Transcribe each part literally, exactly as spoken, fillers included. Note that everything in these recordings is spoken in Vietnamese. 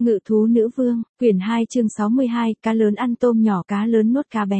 Ngự thú nữ vương, quyển hai chương sáu mươi hai, cá lớn ăn tôm nhỏ cá lớn nuốt cá bé.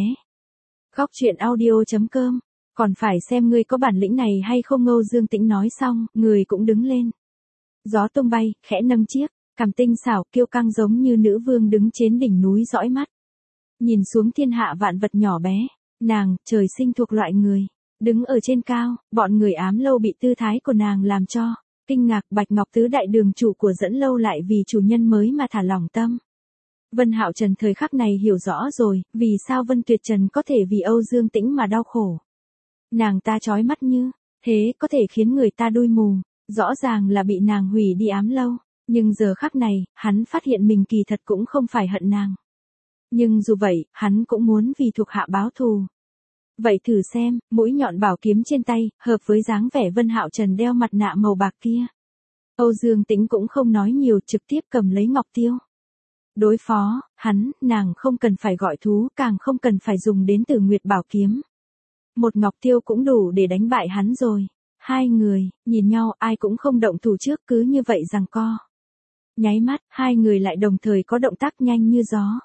Góc truyện audio chấm com, còn phải xem ngươi có bản lĩnh này hay không. Âu Dương Tĩnh nói xong, người cũng đứng lên. Gió tung bay, khẽ nâng chiếc, cằm tinh xảo, kiêu căng giống như nữ vương đứng trên đỉnh núi dõi mắt. Nhìn xuống thiên hạ vạn vật nhỏ bé, nàng, trời sinh thuộc loại người. Đứng ở trên cao, bọn người Ám Lâu bị tư thái của nàng làm cho kinh ngạc. Bạch Ngọc Tứ đại đường chủ của Dẫn Lâu lại vì chủ nhân mới mà thả lỏng tâm. Vân Hạo Trần thời khắc này hiểu rõ rồi, vì sao Vân Tuyệt Trần có thể vì Âu Dương Tĩnh mà đau khổ. Nàng ta chói mắt như thế có thể khiến người ta đuôi mù, rõ ràng là bị nàng hủy đi Ám Lâu, nhưng giờ khắc này, hắn phát hiện mình kỳ thật cũng không phải hận nàng. Nhưng dù vậy, hắn cũng muốn vì thuộc hạ báo thù. Vậy thử xem, mũi nhọn bảo kiếm trên tay, hợp với dáng vẻ Vân Hạo Trần đeo mặt nạ màu bạc kia. Âu Dương Tĩnh cũng không nói nhiều, trực tiếp cầm lấy ngọc tiêu. Đối phó, hắn, nàng không cần phải gọi thú, càng không cần phải dùng đến Tử Nguyệt bảo kiếm. Một ngọc tiêu cũng đủ để đánh bại hắn rồi. Hai người, nhìn nhau, ai cũng không động thủ trước, cứ như vậy giằng co. Nháy mắt, hai người lại đồng thời có động tác nhanh như gió.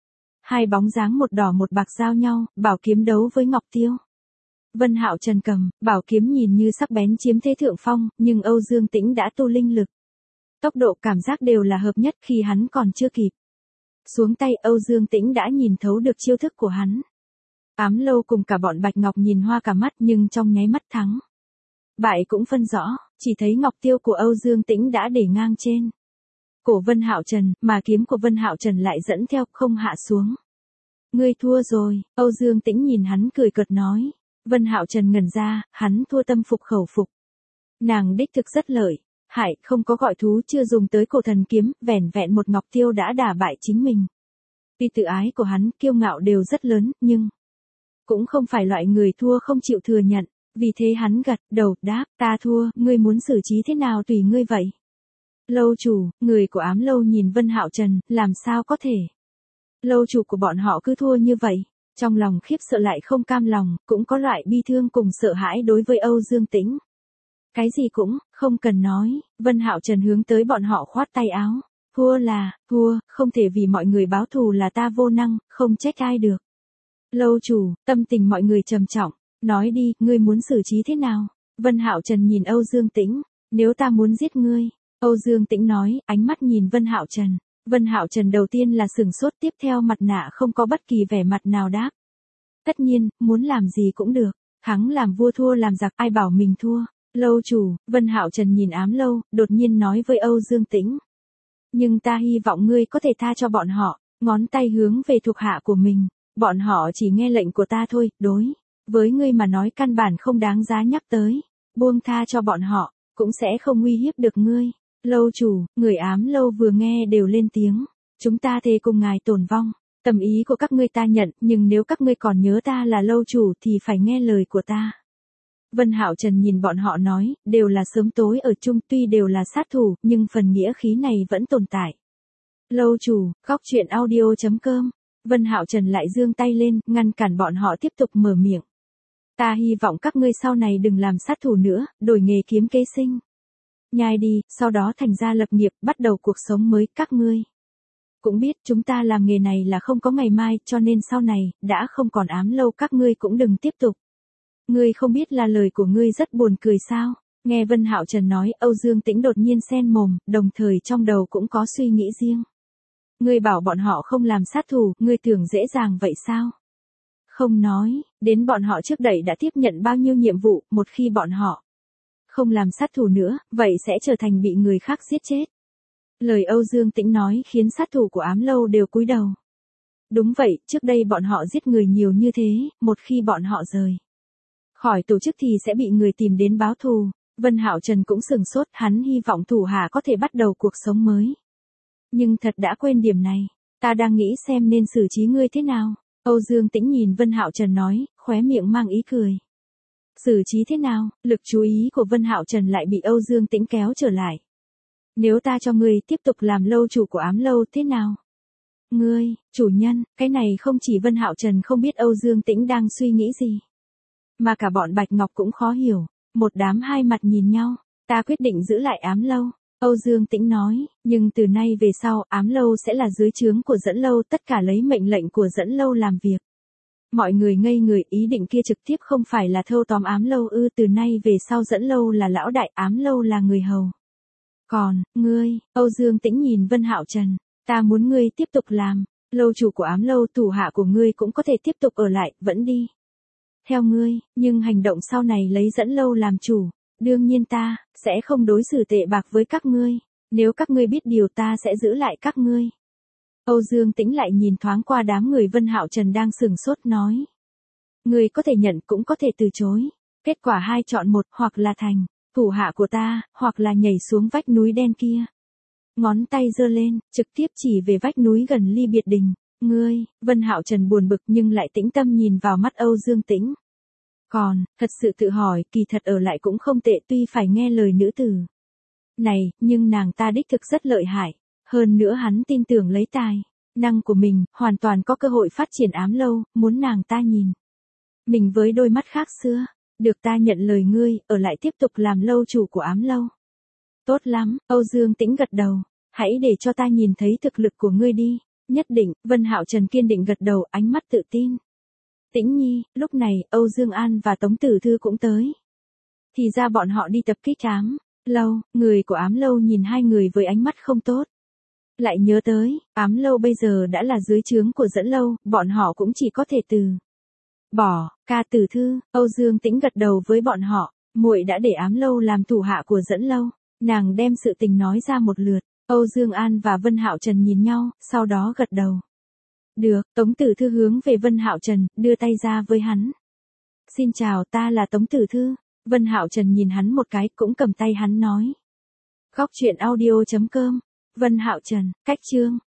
Hai bóng dáng một đỏ một bạc giao nhau, bảo kiếm đấu với ngọc tiêu. Vân Hạo Trần cầm, bảo kiếm nhìn như sắc bén chiếm thế thượng phong, nhưng Âu Dương Tĩnh đã tu linh lực. Tốc độ cảm giác đều là hợp nhất khi hắn còn chưa kịp xuống tay, Âu Dương Tĩnh đã nhìn thấu được chiêu thức của hắn. Ám Lâu cùng cả bọn Bạch Ngọc nhìn hoa cả mắt, nhưng trong nháy mắt thắng bại cũng phân rõ, chỉ thấy ngọc tiêu của Âu Dương Tĩnh đã để ngang trên cổ Vân Hạo Trần, mà kiếm của Vân Hạo Trần lại dẫn theo, không hạ xuống. Ngươi thua rồi, Âu Dương Tĩnh nhìn hắn cười cợt nói. Vân Hạo Trần ngẩn ra, hắn thua tâm phục khẩu phục. Nàng đích thực rất lợi hại, không có gọi thú, chưa dùng tới cổ thần kiếm, vẻn vẹn một ngọc tiêu đã đả bại chính mình. Tuy tự ái của hắn, kiêu ngạo đều rất lớn, nhưng cũng không phải loại người thua không chịu thừa nhận, vì thế hắn gật đầu, đáp, ta thua, ngươi muốn xử trí thế nào tùy ngươi vậy. Lâu chủ, người của Ám Lâu nhìn Vân Hạo Trần, làm sao có thể. Lâu chủ của bọn họ cứ thua như vậy, trong lòng khiếp sợ lại không cam lòng, cũng có loại bi thương cùng sợ hãi đối với Âu Dương Tĩnh. Cái gì cũng, không cần nói, Vân Hạo Trần hướng tới bọn họ khoát tay áo. Thua là, thua, không thể vì mọi người báo thù là ta vô năng, không trách ai được. Lâu chủ, tâm tình mọi người trầm trọng, nói đi, ngươi muốn xử trí thế nào? Vân Hạo Trần nhìn Âu Dương Tĩnh, nếu ta muốn giết ngươi. Âu Dương Tĩnh nói, ánh mắt nhìn Vân Hạo Trần. Vân Hạo Trần đầu tiên là sừng sốt, tiếp theo mặt nạ không có bất kỳ vẻ mặt nào đáp. Tất nhiên, muốn làm gì cũng được, thắng làm vua thua làm giặc, ai bảo mình thua. Lâu chủ, Vân Hạo Trần nhìn Ám Lâu, đột nhiên nói với Âu Dương Tĩnh. Nhưng ta hy vọng ngươi có thể tha cho bọn họ, ngón tay hướng về thuộc hạ của mình. Bọn họ chỉ nghe lệnh của ta thôi, đối với ngươi mà nói căn bản không đáng giá nhắc tới. Buông tha cho bọn họ, cũng sẽ không uy hiếp được ngươi. Lâu chủ, người Ám Lâu vừa nghe đều lên tiếng. Chúng ta thề cùng ngài tổn vong. Tâm ý của các ngươi ta nhận, nhưng nếu các ngươi còn nhớ ta là lâu chủ thì phải nghe lời của ta. Vân Hạo Trần nhìn bọn họ nói, đều là sớm tối ở chung, tuy đều là sát thủ, nhưng phần nghĩa khí này vẫn tồn tại. Lâu chủ, góc truyện audio chấm com. Vân Hạo Trần lại giương tay lên, ngăn cản bọn họ tiếp tục mở miệng. Ta hy vọng các ngươi sau này đừng làm sát thủ nữa, đổi nghề kiếm kế sinh. Nhai đi, sau đó thành ra lập nghiệp, bắt đầu cuộc sống mới, các ngươi cũng biết chúng ta làm nghề này là không có ngày mai, cho nên sau này, đã không còn Ám Lâu các ngươi cũng đừng tiếp tục. Ngươi không biết là lời của ngươi rất buồn cười sao? Nghe Vân Hạo Trần nói, Âu Dương Tĩnh đột nhiên sen mồm, đồng thời trong đầu cũng có suy nghĩ riêng. Ngươi bảo bọn họ không làm sát thủ, ngươi tưởng dễ dàng vậy sao? Không nói, đến bọn họ trước đây đã tiếp nhận bao nhiêu nhiệm vụ, một khi bọn họ không làm sát thủ nữa, vậy sẽ trở thành bị người khác giết chết. Lời Âu Dương Tĩnh nói khiến sát thủ của Ám Lâu đều cúi đầu. Đúng vậy, trước đây bọn họ giết người nhiều như thế, một khi bọn họ rời khỏi tổ chức thì sẽ bị người tìm đến báo thù. Vân Hạo Trần cũng sừng sốt, hắn hy vọng thủ hạ có thể bắt đầu cuộc sống mới. Nhưng thật đã quên điểm này, ta đang nghĩ xem nên xử trí ngươi thế nào. Âu Dương Tĩnh nhìn Vân Hạo Trần nói, khóe miệng mang ý cười. Xử trí thế nào? Lực chú ý của Vân Hạo Trần lại bị Âu Dương Tĩnh kéo trở lại. Nếu ta cho ngươi tiếp tục làm lâu chủ của Ám Lâu thế nào? Ngươi, chủ nhân, cái này không chỉ Vân Hạo Trần không biết Âu Dương Tĩnh đang suy nghĩ gì, mà cả bọn Bạch Ngọc cũng khó hiểu, một đám hai mặt nhìn nhau. Ta quyết định giữ lại Ám Lâu. Âu Dương Tĩnh nói, nhưng từ nay về sau, Ám Lâu sẽ là dưới trướng của Dẫn Lâu, tất cả lấy mệnh lệnh của Dẫn Lâu làm việc. Mọi người ngây người, ý định kia trực tiếp không phải là thâu tóm Ám Lâu ư, từ nay về sau Dẫn Lâu là lão đại, Ám Lâu là người hầu. Còn, ngươi, Âu Dương Tĩnh nhìn Vân Hạo Trần, ta muốn ngươi tiếp tục làm, lâu chủ của Ám Lâu, thủ hạ của ngươi cũng có thể tiếp tục ở lại, vẫn đi theo ngươi, nhưng hành động sau này lấy Dẫn Lâu làm chủ, đương nhiên ta sẽ không đối xử tệ bạc với các ngươi, nếu các ngươi biết điều ta sẽ giữ lại các ngươi. Âu Dương Tĩnh lại nhìn thoáng qua đám người Vân Hạo Trần đang sừng sốt nói. Ngươi có thể nhận cũng có thể từ chối, kết quả hai chọn một, hoặc là thành thủ hạ của ta, hoặc là nhảy xuống vách núi đen kia. Ngón tay giơ lên, trực tiếp chỉ về vách núi gần Ly Biệt Đình. Ngươi, Vân Hạo Trần buồn bực nhưng lại tĩnh tâm nhìn vào mắt Âu Dương Tĩnh. Còn, thật sự tự hỏi, kỳ thật ở lại cũng không tệ, tuy phải nghe lời nữ tử này, nhưng nàng ta đích thực rất lợi hại. Hơn nữa hắn tin tưởng lấy tài năng của mình, hoàn toàn có cơ hội phát triển Ám Lâu, muốn nàng ta nhìn mình với đôi mắt khác xưa. Được, ta nhận lời ngươi, ở lại tiếp tục làm lâu chủ của Ám Lâu. Tốt lắm, Âu Dương Tĩnh gật đầu, hãy để cho ta nhìn thấy thực lực của ngươi đi. Nhất định, Vân Hạo Trần kiên định gật đầu, ánh mắt tự tin. Tĩnh nhi, lúc này, Âu Dương An và Tống Tử Thư cũng tới. Thì ra bọn họ đi tập kích Ám Lâu, người của Ám Lâu nhìn hai người với ánh mắt không tốt. Lại nhớ tới, Ám Lâu bây giờ đã là dưới trướng của Dẫn Lâu, bọn họ cũng chỉ có thể từ bỏ. Ca Tử Thư, Âu Dương Tĩnh gật đầu với bọn họ, muội đã để Ám Lâu làm thủ hạ của Dẫn Lâu. Nàng đem sự tình nói ra một lượt, Âu Dương An và Vân Hạo Trần nhìn nhau, sau đó gật đầu. Được, Tống Tử Thư hướng về Vân Hạo Trần, đưa tay ra với hắn. Xin chào, ta là Tống Tử Thư. Vân Hạo Trần nhìn hắn một cái, cũng cầm tay hắn nói. Góc truyện audio chấm com. Vân Hạo Trần, cách chương